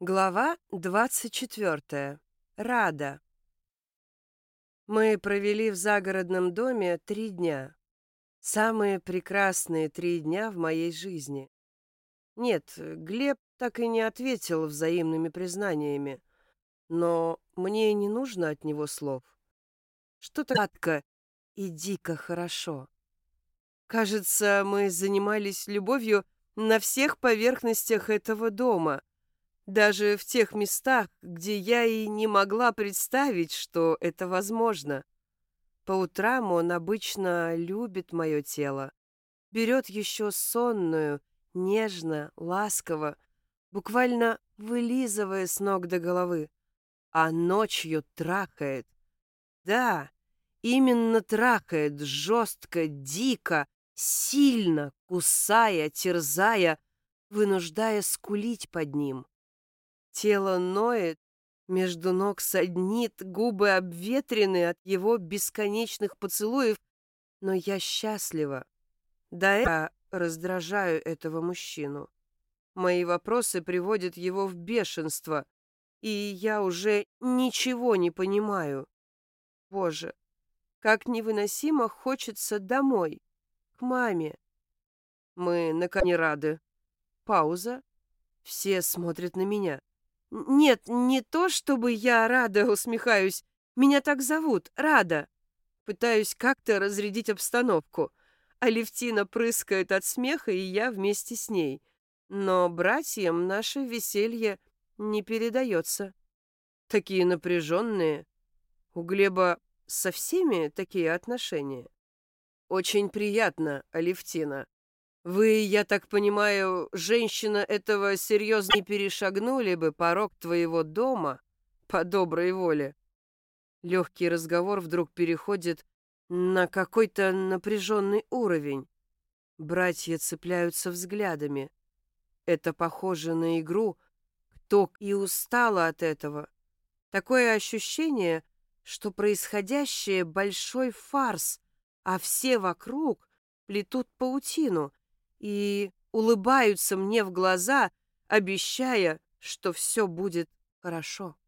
Глава 24. Рада. Мы провели в загородном доме 3 дня. Самые прекрасные 3 дня в моей жизни. Нет, Глеб так и не ответил взаимными признаниями, но мне не нужно от него слов. Что-то гадко и дико хорошо. Кажется, мы занимались любовью на всех поверхностях этого дома. Даже в тех местах, где я и не могла представить, что это возможно. По утрам он обычно любит мое тело, берет еще сонную, нежно, ласково, буквально вылизывая с ног до головы, а ночью трахает. Да, именно трахает жестко, дико, сильно, кусая, терзая, вынуждая скулить под ним. Тело ноет, между ног саднит, губы обветрены от его бесконечных поцелуев, но я счастлива. Да, я раздражаю этого мужчину. Мои вопросы приводят его в бешенство, и я уже ничего не понимаю. Боже, как невыносимо хочется домой, к маме. Мы наконец не рады. Пауза. Все смотрят на меня. Нет, не то чтобы я Рада, усмехаюсь. Меня так зовут, Рада. Пытаюсь как-то разрядить обстановку. Алевтина прыскает от смеха, и я вместе с ней. Но братьям наше веселье не передается. Такие напряженные. У Глеба со всеми такие отношения. Очень приятно, Алевтина. Вы, я так понимаю, женщина этого серьезно не перешагнули бы порог твоего дома по доброй воле. Легкий разговор вдруг переходит на какой-то напряженный уровень. Братья цепляются взглядами. Это похоже на игру, кто и устала от этого. Такое ощущение, что происходящее большой фарс, а все вокруг плетут паутину и улыбаются мне в глаза, обещая, что все будет хорошо.